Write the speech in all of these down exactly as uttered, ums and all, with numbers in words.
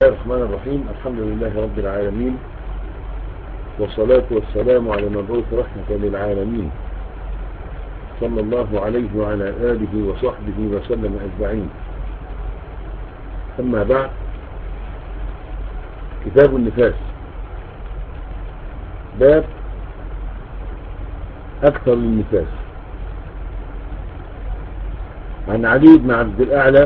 الله الرحمن الرحيم. الحمد لله رب العالمين، والصلاة والسلام على مبعوث رحمة للعالمين صلى الله عليه وعلى آله وصحبه وسلم أجمعين. أما بعد، كتاب النفاس، باب أكثر النفاس. عن علي بن عبد الأعلى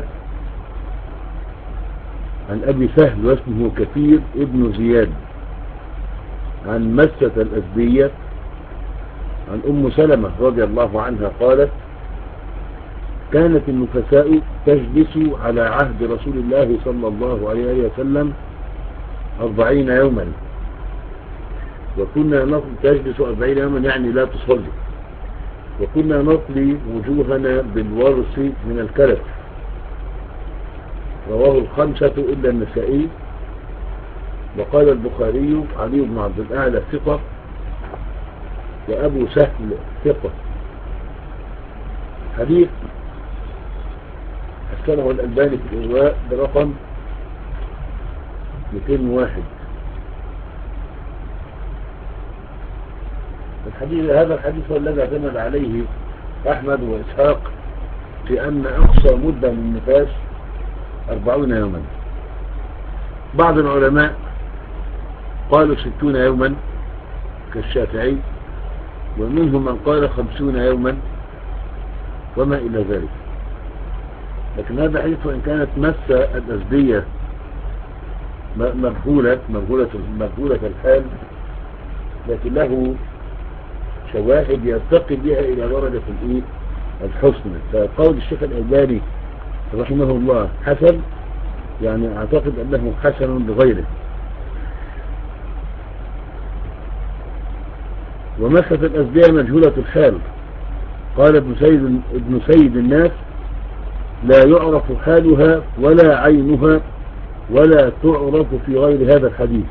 عن أبي سهل واسمه كثير ابن زياد عن مسة الأزدية عن أم سلمة رضي الله عنها قالت: كانت النفساء تجلس على عهد رسول الله صلى الله عليه وسلم أربعين يوما، وكنا نطلي تجلس أربعين يوما يعني لا تصلي، وكنا نطلي وجوهنا بالورس من الكلف. رواه الخمسة إلا النسائي. وقال البخاري: علي بن عبد الأعلى ثقة، وأبو سهل ثقة. حديث حسنه الألباني في الإرواء برقم مئتين وواحد. الحديث هذا الحديث هو الذي اعتمد عليه أحمد وإسحاق في أن أقصى مدة من النفاس أربعون يوما. بعض العلماء قالوا ستون يوما كالشافعي، ومنهم من قال خمسون يوما وما إلى ذلك. لكن هذا حديث وإن كانت مسة الأزدية مجهولة مجهولة مجهولة الحال، لكن له شواهد يرتقي بها إلى درجة الإيه الحسن. فقول الشيخ الألباني رحمه الله حسن، يعني أعتقد أنه حسن لغيره. ومسة الأزدية مجهولة الحال. قال ابن سيد, ابن سيد الناس: لا يعرف حالها ولا عينها ولا تعرف في غير هذا الحديث.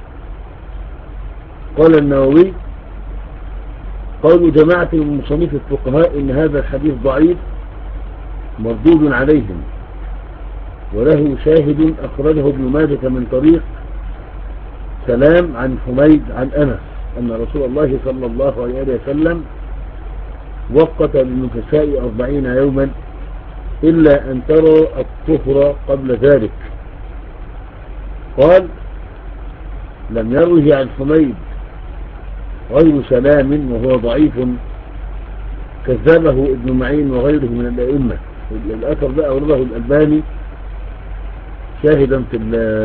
قال النووي: قول جماعة من مصنف الفقهاء إن هذا الحديث ضعيف مردود عليهم، وله شاهد أخرجه ابن ماجه من طريق سلام عن حميد عن أنس أن رسول الله صلى الله عليه وسلم وقت للنفساء أربعين يوما إلا أن ترى الطهر قبل ذلك. قال: لم يروه عن حميد غير سلام وهو ضعيف، كذبه ابن معين وغيره من الأئمة. الأثر ده أورده الألباني شاهدا في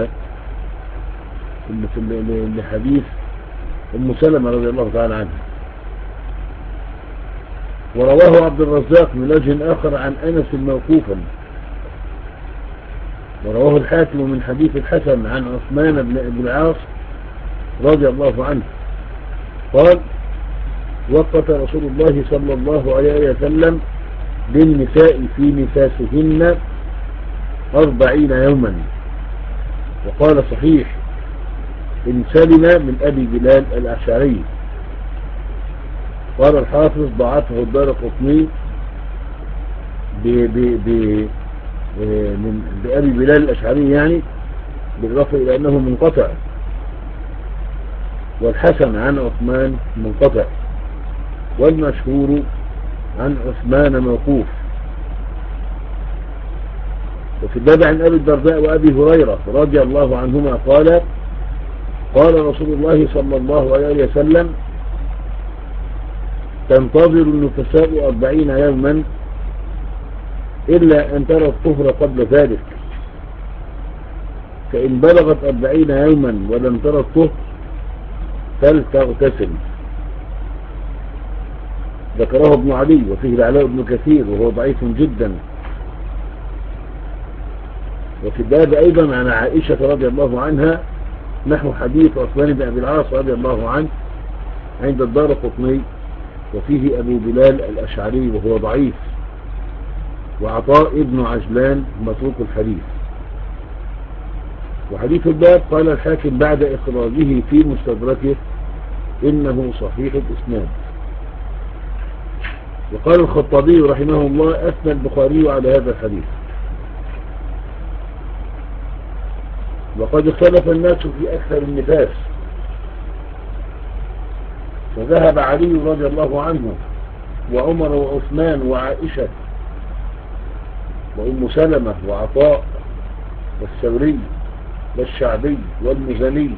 في الحديث أم سلمة رضي الله تعالى عنها. ورواه عبد الرزاق من وجه آخر عن أنس موقوفا. ورواه الحاكم من حديث الحسن عن عثمان بن العاص رضي الله عنه قال: وقت رسول الله صلى الله عليه وسلم للنساء في نفاسهن أربعين يوما. وقال صحيح: إن سلم من أبي بلال الأشعري. قال الحافظ: ضعفه الدارقطني بأبي بلال الأشعري، يعني بالرفع إلى أنه منقطع، والحسن عن عثمان منقطع، والمشهور عن عثمان موقوف. وفي الباب عن أبي الدرداء وأبي هريرة رضي الله عنهما قال: قال رسول الله صلى الله عليه وسلم: تنتظر النفساء أربعين يوما إلا أن ترى الطهر قبل ذلك، فإن بلغت أربعين يوما ولم ترى الطهر فلتغتسل. ذكره ابن علي، وفيه العلاء بن كثير وهو ضعيف جدا. وفي الباب أيضا عن عائشة رضي الله عنها نحو حديث عثمان بن أبي العاص رضي الله عنه عند الدارقطني، وفيه أبو بلال الأشعري وهو ضعيف، وعطاء ابن عجلان متروك الحديث. وحديث الباب قال الحاكم بعد إخراجه في مستدركه إنه صحيح الإسناد. وقال الخطابي رحمه الله: أثنى البخاري على هذا الحديث. وقد اختلف الناس في أكثر النفاس، فذهب علي رضي الله عنه وعمر وعثمان وعائشة وأم سلمة وعطاء والثوري والشعبي والمزني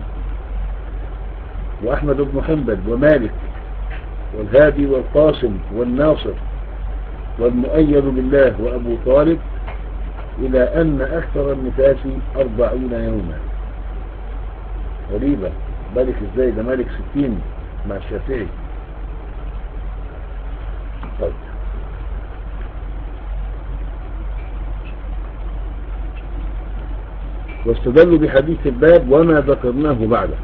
وأحمد بن حنبل ومالك والهادي والقاسم والناصر والمؤيد بالله وأبو طالب، إلى أن أكثر النفاس أربعين يوما. غريبة، مالك إزاي؟ ده مالك ستين مع الشافعي. طيب، واستدلوا بحديث الباب وما ذكرناه بعده.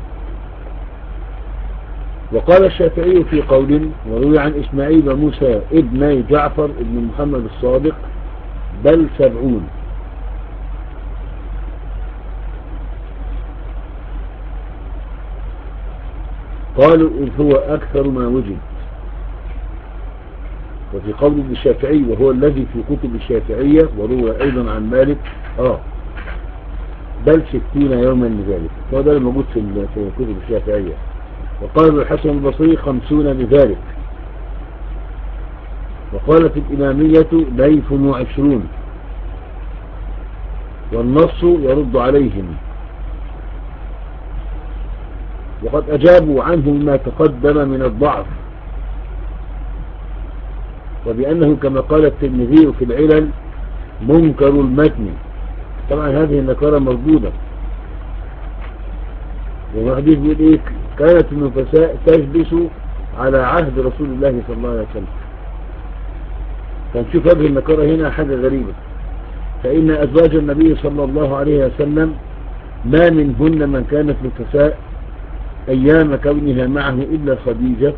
وقال الشافعي في قول وروي عن إسماعيل وموسى ابن جعفر ابن محمد الصادق بل سبعون. قالوا إن هو أكثر ما وجد. وفي قول الشافعي وهو الذي في كتب الشافعية وروى أيضا عن مالك آه بل ستين يوما لذلك، وهذا الموجود في كتب الشافعية. وقال الحسن البصري خمسون لذلك. وقالت الإمامية ليف وعشرون، والنص يرد عليهم. وقد أجابوا عنه ما تقدم من الضعف، وبأنه كما قال الترمذي في العلل منكر المتن. طبعا هذه النكارة مردودة. والحديث بيقول إيه؟ كانت النفساء تجلس على عهد رسول الله صلى الله عليه وسلم. فنشوف هذه النكارة هنا حاجة غريبة. فإن أزواج النبي صلى الله عليه وسلم ما منهن من كانت نفساء أيام كونها معه إلا خديجة،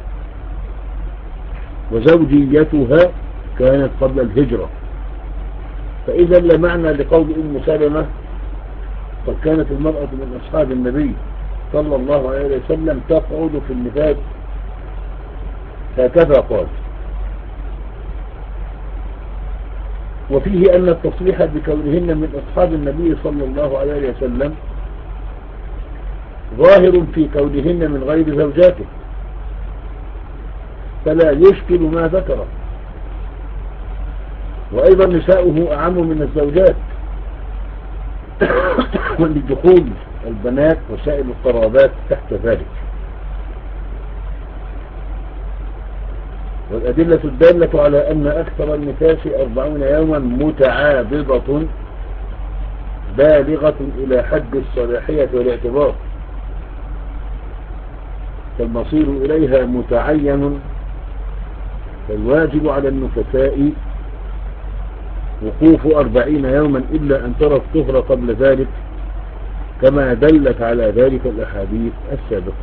وزوجيتها كانت قبل الهجرة. فإذا لا معنى لقول أم سلمة قد كانت المرأة من أصحاب النبي صلى الله عليه وسلم تقعد في النفاس، هكذا قال. وفيه أن التصريح بكونهن من أصحاب النبي صلى الله عليه وسلم ظاهر في كونهن من غير زوجاته، فلا يشكل ما ذكره. وأيضا نساؤه أعم من الزوجات ولدخول البنات وسائل القرابات تحت ذلك. والأدلة الدالة على أن أكثر النفاس أربعون يوما متعابضة بالغة إلى حد الصلاحية والاعتبار، فالمصير إليها متعين. فالواجب على النفساء وقوف أربعين يوما إلا أن ترى الطهر قبل ذلك، كما دلت على ذلك الأحاديث السابقة.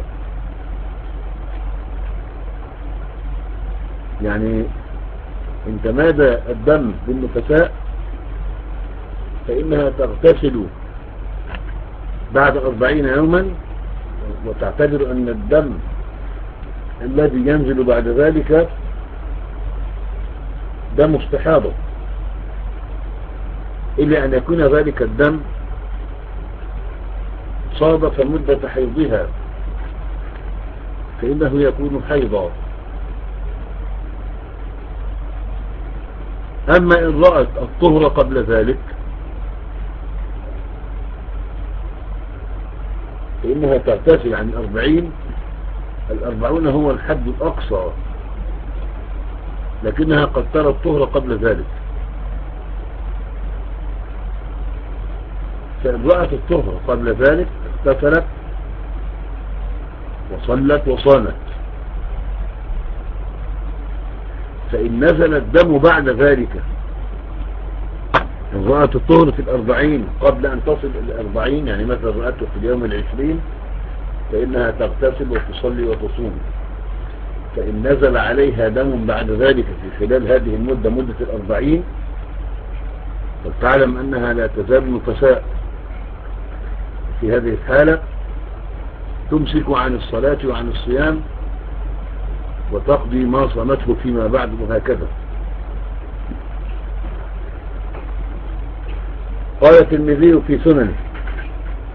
يعني إن تمادى الدم بالنفساء فإنها تغتسل بعد أربعين يوما، وتعتبر أن الدم الذي ينزل بعد ذلك دم استحاضة، إلا أن يكون ذلك الدم صادف مدة حيضها فإنه يكون حيضا. أما إن رأت الطهر قبل ذلك فإنها تغتسل عن أربعين. الأربعون هو الحد الأقصى، لكنها قد ترى الطهر قبل ذلك. فإن رأت الطهر قبل ذلك اغتسلت وصلت وصامت. فإن نزل الدم بعد ذلك، إن رأت الطهر في الأربعين قبل أن تصل الأربعين، يعني مثلا رأته في اليوم العشرين، فإنها تغتسل وتصلي وتصوم. فإن نزل عليها دم بعد ذلك في خلال هذه المدة، مدة الأربعين، فتعلم أنها لا تزال نفساء. في هذه الحالة تمسك عن الصلاة وعن الصيام وتقضي ما صمته فيما بعد، وهكذا. قال الترمذي في سننه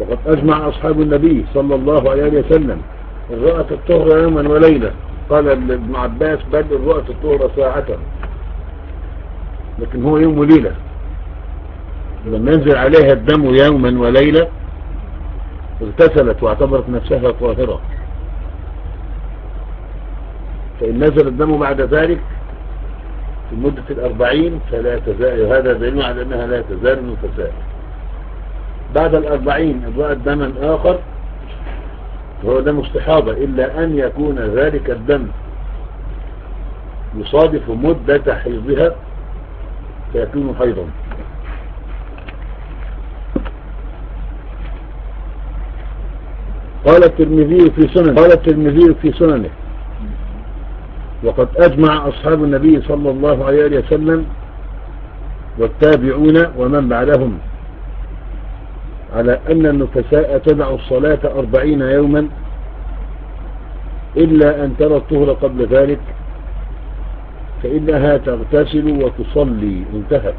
وقد أجمع أصحاب النبي صلى الله عليه وسلم إن رأت الطهر يوما وليلة. قال ابن عباس بل إن رأت الطهر ساعة، لكن هو يوم وليلة. لما ينزل عليها الدم يوما وليلة اغتسلت واعتبرت نفسها طاهرة، فإن نزل الدم بعد ذلك في مدة الأربعين فلا تزال، هذا دليل على أنها لا تزال نفساء. بعد الأربعين إن رأت دما آخر وهو دم استحاضة، إلا أن يكون ذلك الدم يصادف مدة حيضها فيكون حيضا. قال الترمذي في سنن قال الترمذي في سننه وقد أجمع أصحاب النبي صلى الله عليه وسلم والتابعون ومن بعدهم على أن النفساء تدع الصلاة أربعين يوما إلا أن ترى الطهر قبل ذلك فإنها تغتسل وتصلي. انتهى.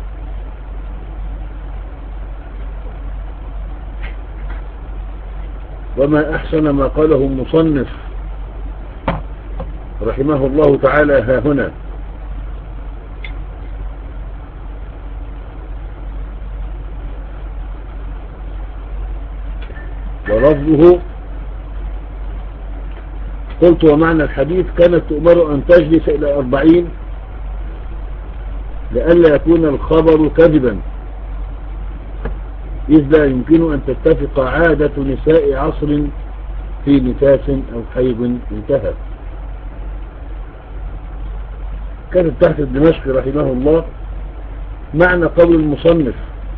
وما أحسن ما قاله المصنف رحمه الله تعالى ها هنا: ولفظه قلت ومعنى الحديث كانت تؤمر أن تجلس إلى أربعين لئلا يكون الخبر كذبا، إذ لا يمكن أن تتفق عادة نساء عصر في نفاس أو حيض. انتهى. كانت تحت الدمشق رحمه الله معنى قول المصنف: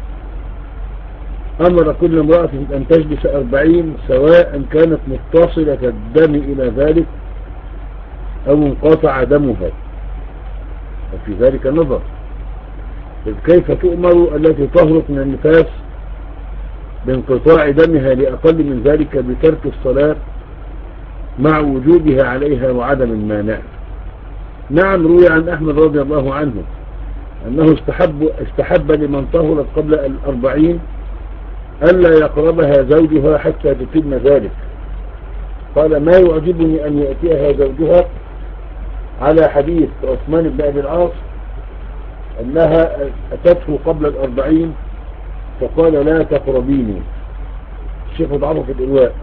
أمر كل امرأة أن تجلس أربعين سواء كانت متصلة الدم إلى ذلك أو انقطع دمها، وفي ذلك نظر، إذ كيف تؤمر التي تهرق من النفاس بانقطاع دمها لأقل من ذلك بترك الصلاة مع وجودها عليها وعدم المانع. نعم، روي عن أحمد رضي الله عنه أنه استحب, استحب لمن طهرت قبل الأربعين ألا يقربها زوجها حتى تتم ذلك. قال: ما يعجبني أن يأتيها زوجها على حديث عثمان بن أبي العاص أنها أتته قبل الأربعين فقال: لا تقربيني. الشيخ ضعفه في الإلواء.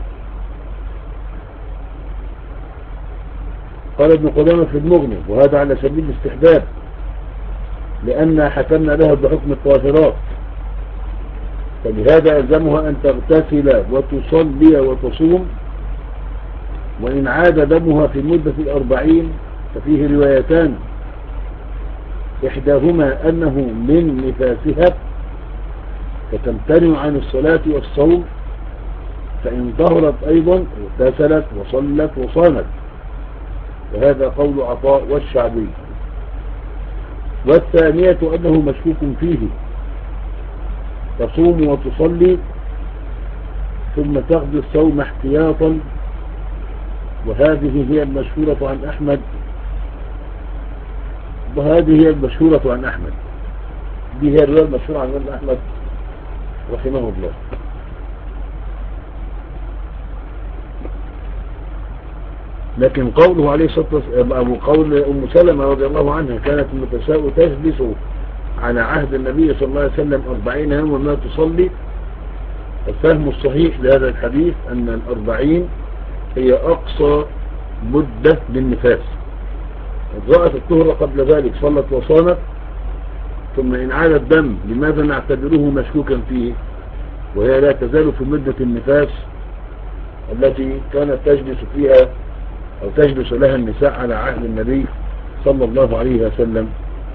قال ابن قدامة في المغني: وهذا على سبيل الاستحباب لأن حكمنا لها بحكم الطاهرات، فلهذا ألزمها أن تغتسل وتصلي وتصوم، وإن عاد دمها في مدة الأربعين ففيه روايتان، إحداهما أنه من نفاسها فتمتنع عن الصلاة والصوم، فإن ظهرت أيضا اغتسلت وصلت وصامت، وهذا قول عطاء والشعبي. والثانية أنه مشكوك فيه، تصوم وتصلي ثم تقضي الصوم احتياطا، وهذه هي المشهورة عن أحمد وهذه هي المشهورة عن أحمد دي هي الرواية المشهورة عن أحمد رحمه الله. لكن قوله عليه الصلاة والسلام أو قول أم سلمة رضي الله عنها كانت النفساء تجلس على عهد النبي صلى الله عليه وسلم أربعين يوما وما تصلي، الفهم الصحيح لهذا الحديث أن الأربعين هي أقصى مدة للنفاس. رأت الطهر قبل ذلك صلت وصامت، ثم إن عاد الدم لماذا نعتبره مشكوكا فيه، وهي لا تزال في مدة النفاس التي كانت تجلس فيها أو تجلس لها النساء على عهد النبي صلى الله عليه وسلم.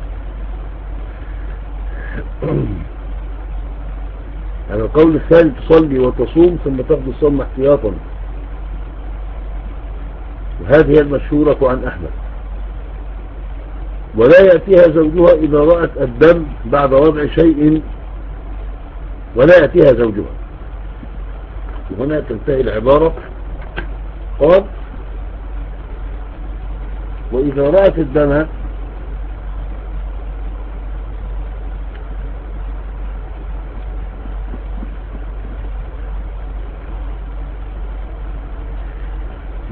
على القول الثالث تصلي وتصوم ثم تقضي الصوم احتياطا، وهذه المشهورة عن أحمد. ولا يأتيها زوجها إذا رأت الدم بعد وضع شيء، ولا يأتيها زوجها. هنا تنتهي العبارة. قال: وإذا رأت الدم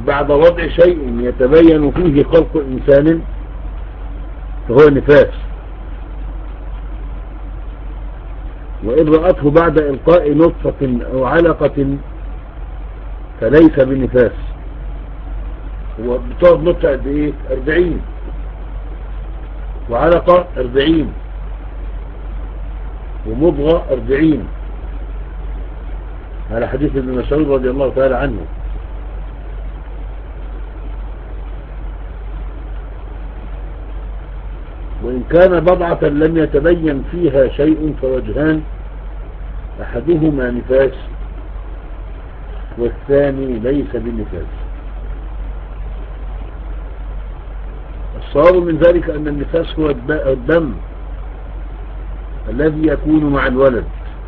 بعد وضع شيء يتبين فيه خلق إنسان فهو نفاس، وإن رأته بعد إلقاء نطفة أو علقة فليس بنفاس. هو بتقعد نطفة قد إيه؟ أربعين، وعلقة أربعين، ومضغة أربعين، على حديث ابن مسعود رضي الله تعالى عنه. وإن كان بضعة لم يتبين فيها شيء فوجهان، أحدهما نفاس والثاني ليس بالنفاس. الصواب من ذلك أن النفاس هو الدم الذي يكون مع الولد،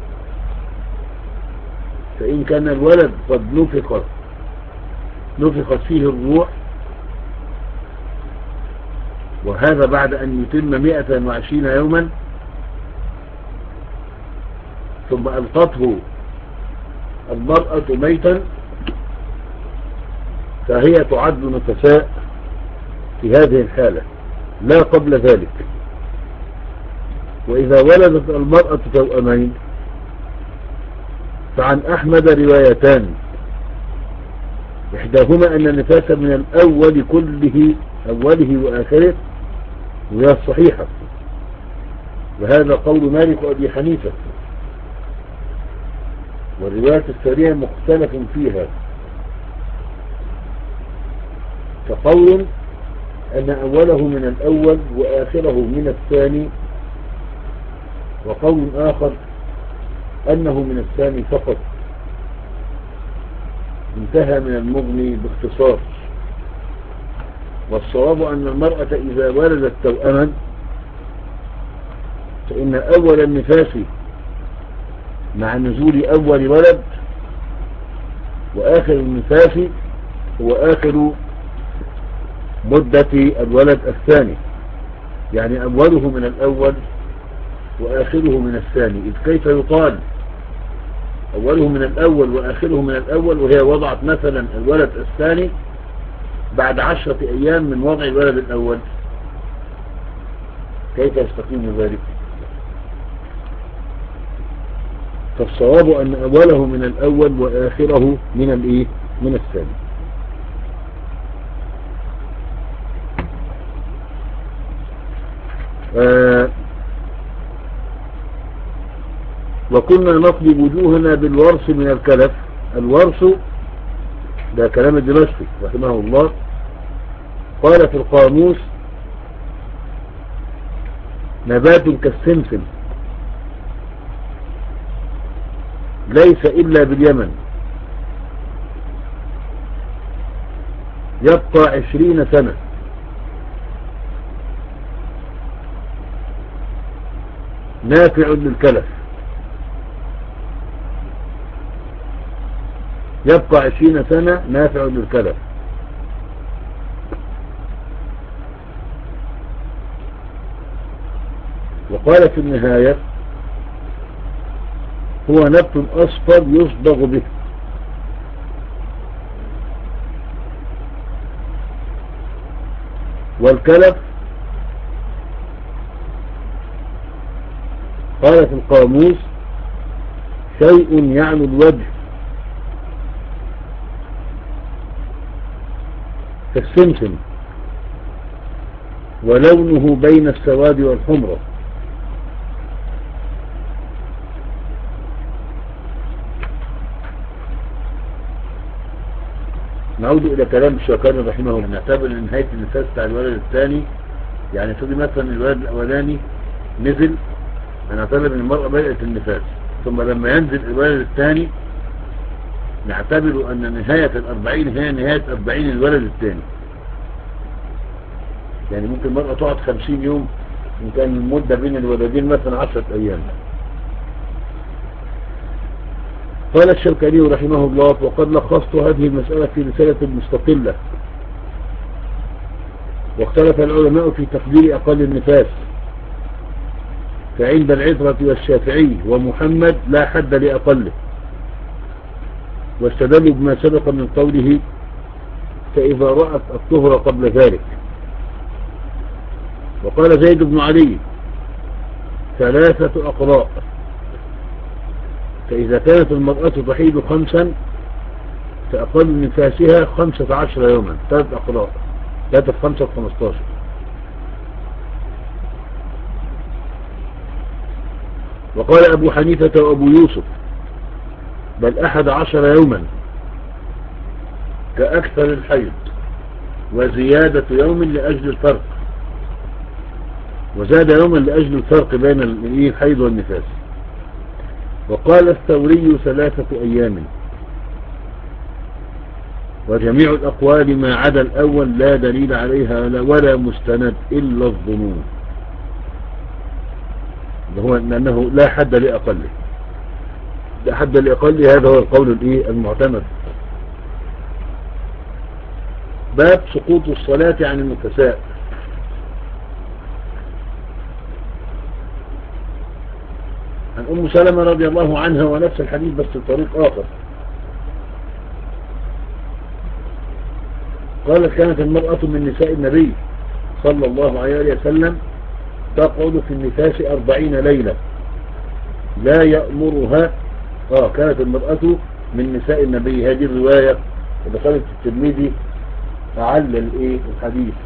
فإن كان الولد قد نفخت نفخت فيه الروح، وهذا بعد أن يتم مئة وعشرين يوما، ثم ألقته المرأة ميتا، فهي تعد نفساء في هذه الحالة لا قبل ذلك. وإذا ولدت المرأة توأمين فعن أحمد روايتان، إحداهما أن النفاس من الأول كله أوله وآخره، وهي الصحيحة، وهذا قول مالك وأبي حنيفة. والرواية الثانية مختلف فيها، فقول أن أوله من الأول وآخره من الثاني، وقول آخر أنه من الثاني فقط. انتهى من المغني باختصار. والصواب أن المرأة إذا ولدت توأما فإن أول النفاس مع نزول أول ولد، وآخر النفاس هو آخر مدة الولد الثاني، يعني أوله من الأول وآخره من الثاني. إذ كيف يقال أوله من الأول وآخره من الأول وهي وضعت مثلا الولد الثاني بعد عشرة أيام من وضع الولد الأول؟ كيف يستقيم ذلك؟ فالصواب أن أوله من الأول وآخره من الإيه؟ من الثاني. آه وكنا نطلب وجوهنا بالورس من الكلف. الورس ده كلام الدمشقي رحمه الله، قال في القاموس: نبات كالسمسم ليس إلا باليمن، يبقى عشرين سنة، نافع للكلف. يبقى عشرين سنة نافع للكلف. وقال في النهاية: هو نبت أصفر يصبغ به. والكلف قال في القاموس: شيء يعنو الوجه كالسمسم، ولونه بين السواد والحمرة. نعود إلى كلام الشوكاني رحمه الله. نعتبر أن نهاية النفاس بتاع الولد الثاني، يعني تقول مثلا الولد الأولاني نزل، نعتبر أن المرأة بدأت النفاس، ثم لما ينزل الولد الثاني نعتبر أن نهاية الأربعين هي نهاية أربعين الولد الثاني. يعني ممكن المرأة تقعد خمسين يوم، إن كان المدة بين الولدين مثلا عشرة أيام. قال الشوكاني رحمه الله: وقد لخصت هذه المسألة في رسالة مستقلة، واختلف العلماء في تقدير أقل النفاس، فعند العترة والشافعي ومحمد لا حد لأقله، واستدلوا بما سبق من قوله فإذا رأت الطهر قبل ذلك. وقال زيد بن علي ثلاثة أقراء، فإذا كانت المرأة تحيض خمسا فأقل نفاسها خمسة عشر يوما، ثلاث أقراء، ثلاثة في خمسة في خمستاشر. وقال أبو حنيفة وأبو يوسف بل أحد عشر يوما كأكثر الحيض، وزيادة يوم لأجل الفرق، وزاد يوما لأجل الفرق بين الحيض والنفاس. وقال الثوري ثلاثة أيام. وجميع الأقوال ما عدا الأول لا دليل عليها ولا مستند إلا الظنون، هو أنه لا حد لأقله، لا حد لأقله، هذا هو القول الإيه المعتمد. باب سقوط الصلاة عن النفساء. عن أم سلمة رضي الله عنها ونفس الحديث بس بطريق آخر، قالت كانت المرأة من نساء النبي صلى الله عليه وسلم تقعد في النفاس أربعين ليلة لا يأمرها. آه كانت المرأة من نساء النبي، هذه الرواية ودخلت الترمذي أعلل إيه الحديث.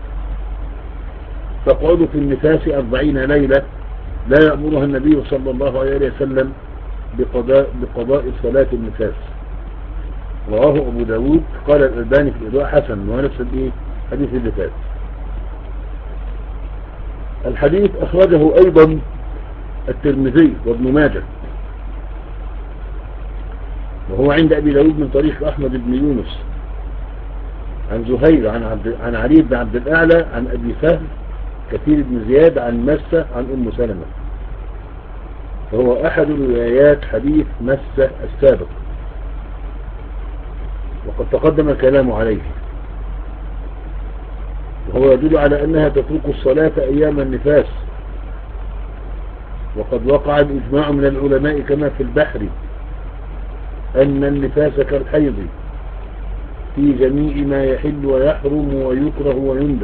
تقعد في النفاس أربعين ليلة لا يأمرها النبي صلى الله عليه وسلم بقضاء, بقضاء صلاة النفاس. رواه أبو داود. قال الألباني في الإضواء حسن، ونفس الإيه حديث اللي فات. الحديث أخرجه أيضا الترمذي وابن ماجه، وهو عند أبي داود من طريق أحمد بن يونس عن زهير عن, عبد عن علي بن عبد الأعلى عن أبي فهد كثير بن زياد عن مسة عن أم سلمة، فهو أحد روايات حديث مسة السابق، وقد تقدم الكلام عليه، وهو يدل على أنها تترك الصلاة أيام النفاس. وقد وقع الإجماع من العلماء كما في البحر أن النفاس كالحيض في جميع ما يحل ويحرم ويكره ويندب.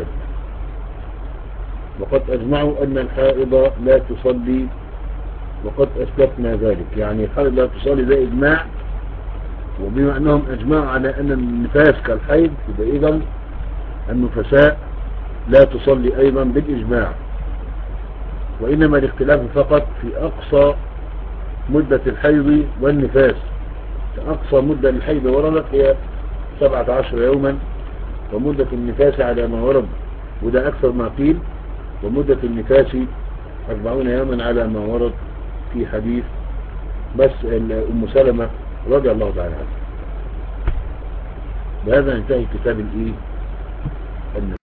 وقد أجمعوا أن الحائض لا تصلي، وقد أسلفنا ذلك، يعني الحائض لا تصلي ده إجماع. وبما أنهم أجمعوا على أن النفاس كالحيض يبقى إذن النفساء لا تصلي أيضا بالإجماع، وإنما الاختلاف فقط في أقصى مدة الحيض والنفاس. أقصى مدة للحيض وردت هي سبعة عشر يوما، ومدة النفاس على ما ورد وده أكثر ما قيل، ومدة النفاس أربعون يوما على ما ورد في حديث بس أم سلمة رضي الله تعالى عنها. بهذا انتهي كتاب الإيه